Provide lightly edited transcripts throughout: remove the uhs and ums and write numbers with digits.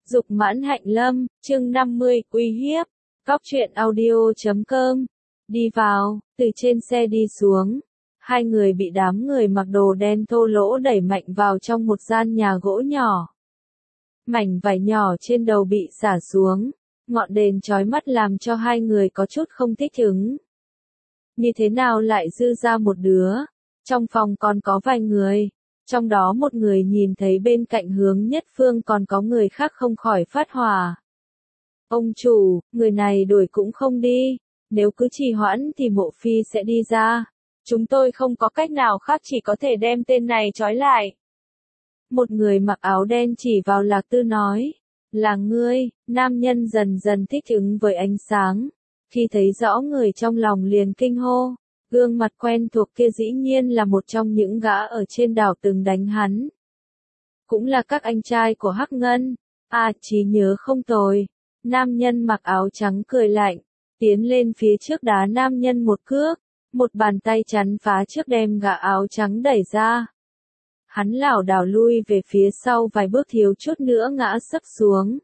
Dục mãn hạnh lâm, chương 50, uy hiếp. Góc truyện audio.com. Đi vào, từ trên xe đi xuống. Hai người bị đám người mặc đồ đen thô lỗ đẩy mạnh vào trong một gian nhà gỗ nhỏ. Mảnh vải nhỏ trên đầu bị xả xuống. Ngọn đèn chói mắt làm cho hai người có chút không thích ứng. Như thế nào lại dư ra một đứa? Trong phòng còn có vài người. Trong đó một người nhìn thấy bên cạnh Hướng Nhất Phương còn có người khác không khỏi phát hỏa. Ông chủ, người này đuổi cũng không đi. Nếu cứ trì hoãn thì Mộ Phi sẽ đi ra. Chúng tôi không có cách nào khác, chỉ có thể đem tên này trói lại. Một người mặc áo đen chỉ vào Lạc Tư nói. Là ngươi. Nam nhân dần dần thích ứng với ánh sáng. Khi thấy rõ người trong lòng liền kinh hô. Gương mặt quen thuộc kia dĩ nhiên là một trong những gã ở trên đảo từng đánh hắn. Cũng là các anh trai của Hắc Ngân. À, trí nhớ không tồi. Nam nhân mặc áo trắng cười lạnh, tiến lên phía trước đá nam nhân một cước, một bàn tay chắn phá trước đem gã áo trắng đẩy ra. Hắn lảo đảo lui về phía sau vài bước thiếu chút nữa ngã sấp xuống.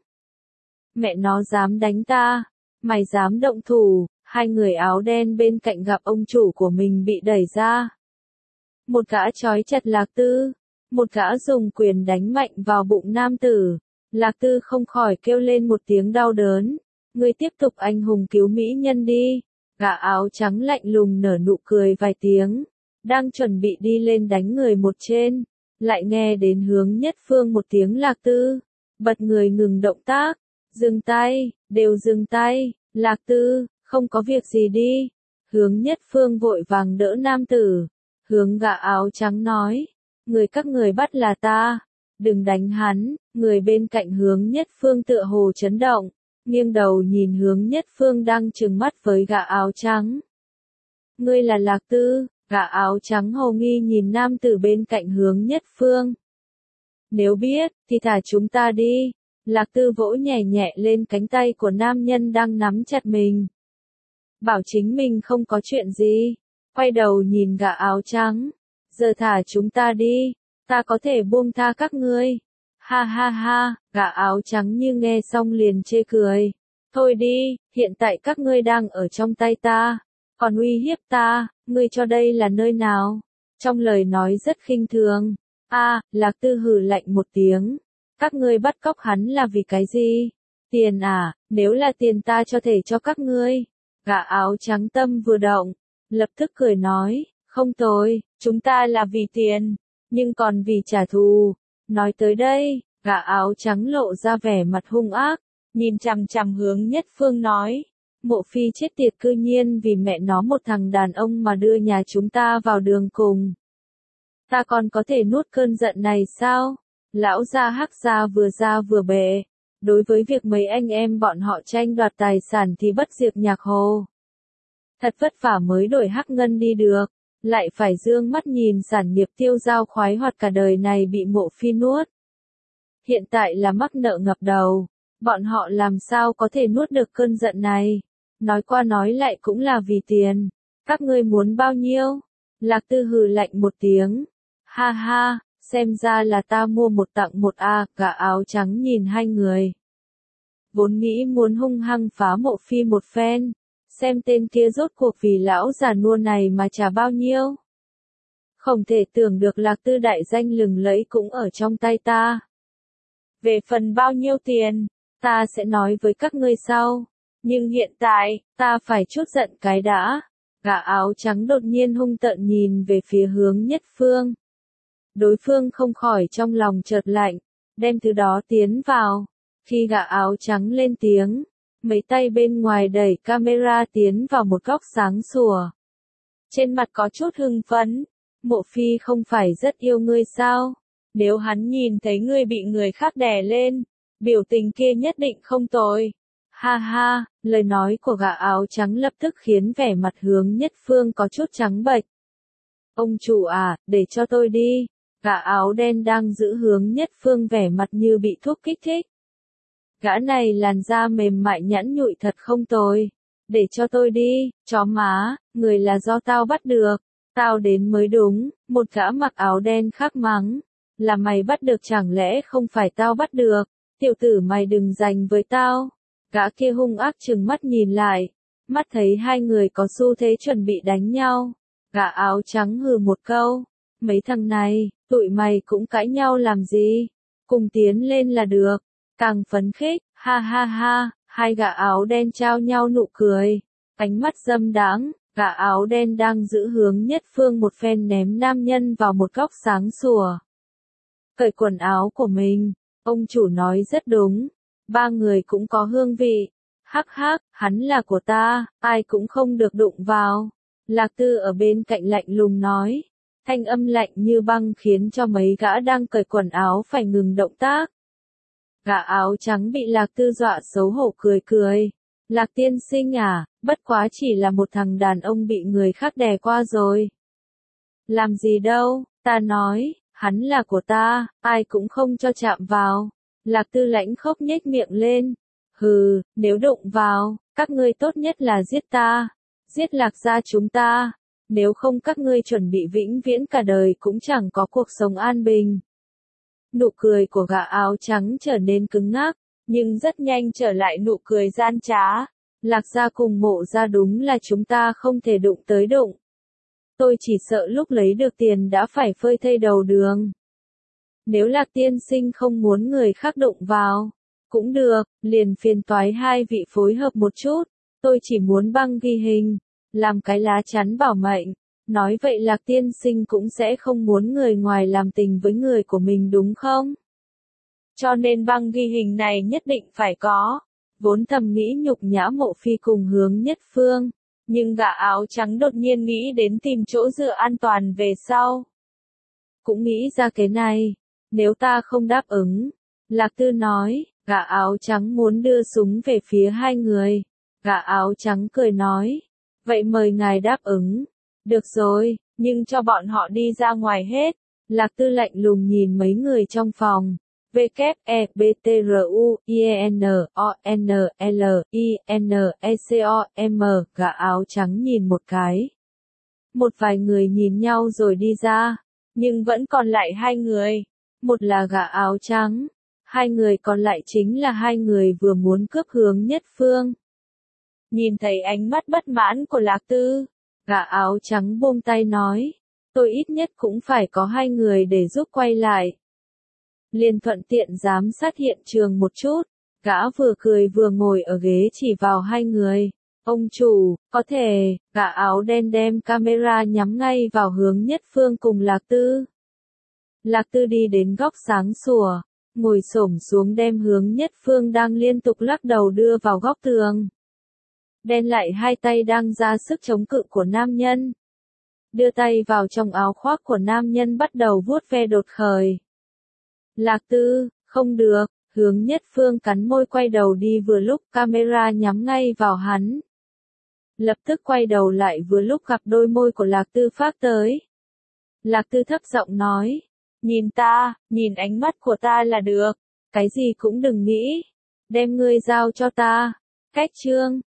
Mẹ nó dám đánh ta, mày dám động thủ. Hai người áo đen bên cạnh gặp ông chủ của mình bị đẩy ra. Một gã trói chặt Lạc Tư, một gã dùng quyền đánh mạnh vào bụng nam tử. Lạc Tư không khỏi kêu lên một tiếng đau đớn. Ngươi tiếp tục anh hùng cứu mỹ nhân đi. Gã áo trắng lạnh lùng nở nụ cười vài tiếng. Đang chuẩn bị đi lên đánh người một trên. Lại nghe đến Hướng Nhất Phương một tiếng Lạc Tư. Bật người ngừng động tác. Dừng tay, đều dừng tay. Lạc Tư. Không có việc gì đi. Hướng Nhất Phương vội vàng đỡ nam tử. Hướng gã áo trắng nói. Người các người bắt là ta. Đừng đánh hắn. Người bên cạnh Hướng Nhất Phương tựa hồ chấn động. Nghiêng đầu nhìn Hướng Nhất Phương đang trừng mắt với gã áo trắng. Ngươi là Lạc Tư. Gã áo trắng hồ nghi nhìn nam tử bên cạnh Hướng Nhất Phương. Nếu biết, thì thả chúng ta đi. Lạc Tư vỗ nhẹ nhẹ lên cánh tay của nam nhân đang nắm chặt mình. Bảo chính mình không có chuyện gì. Quay đầu nhìn gã áo trắng. Giờ thả chúng ta đi. Ta có thể buông tha các ngươi. Ha ha ha, gã áo trắng như nghe xong liền chê cười. Thôi đi, hiện tại các ngươi đang ở trong tay ta. Còn uy hiếp ta, ngươi cho đây là nơi nào? Trong lời nói rất khinh thường. Lạc Tư hừ lạnh một tiếng. Các ngươi bắt cóc hắn là vì cái gì? Tiền à, nếu là tiền ta cho thể cho các ngươi. Gã áo trắng tâm vừa động, lập tức cười nói, không tồi, chúng ta là vì tiền, nhưng còn vì trả thù. Nói tới đây, gã áo trắng lộ ra vẻ mặt hung ác, nhìn chằm chằm Hướng Nhất Phương nói, Mộ Phi chết tiệt cư nhiên vì mẹ nó một thằng đàn ông mà đưa nhà chúng ta vào đường cùng. Ta còn có thể nuốt cơn giận này sao? Lão gia Hắc gia vừa bệ. Đối với việc mấy anh em bọn họ tranh đoạt tài sản thì bất diệt nhạc hồ. Thật vất vả mới đổi Hắc Ngân đi được, lại phải dương mắt nhìn sản nghiệp tiêu dao khoái hoạt cả đời này bị Mộ Phi nuốt. Hiện tại là mắc nợ ngập đầu, bọn họ làm sao có thể nuốt được cơn giận này. Nói qua nói lại cũng là vì tiền. Các ngươi muốn bao nhiêu? Lạc Tư hừ lạnh một tiếng. Ha ha, xem ra là ta mua một tặng một gã áo trắng nhìn hai người. Vốn nghĩ muốn hung hăng phá Mộ Phi một phen, xem tên kia rốt cuộc vì lão già nua này mà trả bao nhiêu. Không thể tưởng được Lạc Tư đại danh lừng lẫy cũng ở trong tay ta. Về phần bao nhiêu tiền, ta sẽ nói với các ngươi sau. Nhưng hiện tại, ta phải chút giận cái đã. Gã áo trắng đột nhiên hung tợn nhìn về phía Hướng Nhất Phương. Đối phương không khỏi trong lòng chợt lạnh, đem thứ đó tiến vào. Khi gã áo trắng lên tiếng, mấy tay bên ngoài đẩy camera tiến vào một góc sáng sủa. Trên mặt có chút hưng phấn, Mộ Phi không phải rất yêu ngươi sao? Nếu hắn nhìn thấy ngươi bị người khác đè lên, biểu tình kia nhất định không tồi. Ha ha, lời nói của gã áo trắng lập tức khiến vẻ mặt Hướng Nhất Phương có chút trắng bệch. Ông chủ để cho tôi đi. Gã áo đen đang giữ Hướng Nhất Phương vẻ mặt như bị thuốc kích thích. Gã này làn da mềm mại nhẵn nhụi thật không tồi. Để cho tôi đi, chó má, người là do tao bắt được. Tao đến mới đúng, một gã mặc áo đen khác mắng. Là mày bắt được chẳng lẽ không phải tao bắt được? Tiểu tử mày đừng giành với tao. Gã kia hung ác trừng mắt nhìn lại, mắt thấy hai người có xu thế chuẩn bị đánh nhau. Gã áo trắng hừ một câu, mấy thằng này, tụi mày cũng cãi nhau làm gì, cùng tiến lên là được. Càng phấn khích, ha ha ha, hai gã áo đen trao nhau nụ cười, ánh mắt dâm đãng. Gã áo đen đang giữ hướng Nhất Phương một phen ném nam nhân vào một góc sáng sủa. Cởi quần áo của mình, ông chủ nói rất đúng, ba người cũng có hương vị. Hắc hắc, hắn là của ta, ai cũng không được đụng vào. Lạc Tư ở bên cạnh lạnh lùng nói, thanh âm lạnh như băng khiến cho mấy gã đang cởi quần áo phải ngừng động tác. Gã áo trắng bị Lạc Tư dọa xấu hổ cười cười. Lạc tiên sinh à, bất quá chỉ là một thằng đàn ông bị người khác đè qua rồi. Làm gì đâu, ta nói, hắn là của ta, ai cũng không cho chạm vào. Lạc Tư lãnh khốc nhếch miệng lên. Hừ, nếu đụng vào, các ngươi tốt nhất là giết ta. Giết Lạc gia chúng ta. Nếu không các ngươi chuẩn bị vĩnh viễn cả đời cũng chẳng có cuộc sống an bình. Nụ cười của gã áo trắng trở nên cứng ngắc, nhưng rất nhanh trở lại nụ cười gian trá. Lạc gia cùng Mộ gia đúng là chúng ta không thể đụng tới đụng. Tôi chỉ sợ lúc lấy được tiền đã phải phơi thây đầu đường. Nếu Lạc tiên sinh không muốn người khác đụng vào, cũng được, liền phiền toái hai vị phối hợp một chút. Tôi chỉ muốn băng ghi hình, làm cái lá chắn bảo mệnh. Nói vậy Lạc tiên sinh cũng sẽ không muốn người ngoài làm tình với người của mình đúng không? Cho nên băng ghi hình này nhất định phải có. Vốn thầm nghĩ nhục nhã Mộ Phi cùng Hướng Nhất Phương, nhưng gã áo trắng đột nhiên nghĩ đến tìm chỗ dựa an toàn về sau. Cũng nghĩ ra cái này, nếu ta không đáp ứng, Lạc Tư nói, gã áo trắng muốn đưa súng về phía hai người. Gã áo trắng cười nói, vậy mời ngài đáp ứng. Được rồi, nhưng cho bọn họ đi ra ngoài hết. Lạc Tư lạnh lùng nhìn mấy người trong phòng. WEBTRUINONLINECOM, gã áo trắng nhìn một cái. Một vài người nhìn nhau rồi đi ra, nhưng vẫn còn lại hai người. Một là gã áo trắng, hai người còn lại chính là hai người vừa muốn cướp Hướng Nhất Phương. Nhìn thấy ánh mắt bất mãn của Lạc Tư, gã áo trắng buông tay nói, tôi ít nhất cũng phải có hai người để giúp quay lại. Liền thuận tiện giám sát hiện trường một chút, gã vừa cười vừa ngồi ở ghế chỉ vào hai người. Ông chủ, có thể, gã áo đen đem camera nhắm ngay vào Hướng Nhất Phương cùng Lạc Tư. Lạc Tư đi đến góc sáng sủa, ngồi xổm xuống đem Hướng Nhất Phương đang liên tục lắc đầu đưa vào góc tường. Đen lại hai tay đang ra sức chống cự của nam nhân. Đưa tay vào trong áo khoác của nam nhân bắt đầu vuốt ve đột khởi. Lạc Tư, không được, Hướng Nhất Phương cắn môi quay đầu đi vừa lúc camera nhắm ngay vào hắn. Lập tức quay đầu lại vừa lúc gặp đôi môi của Lạc Tư phát tới. Lạc Tư thấp giọng nói, nhìn ta, nhìn ánh mắt của ta là được, cái gì cũng đừng nghĩ, đem ngươi giao cho ta. Cách chương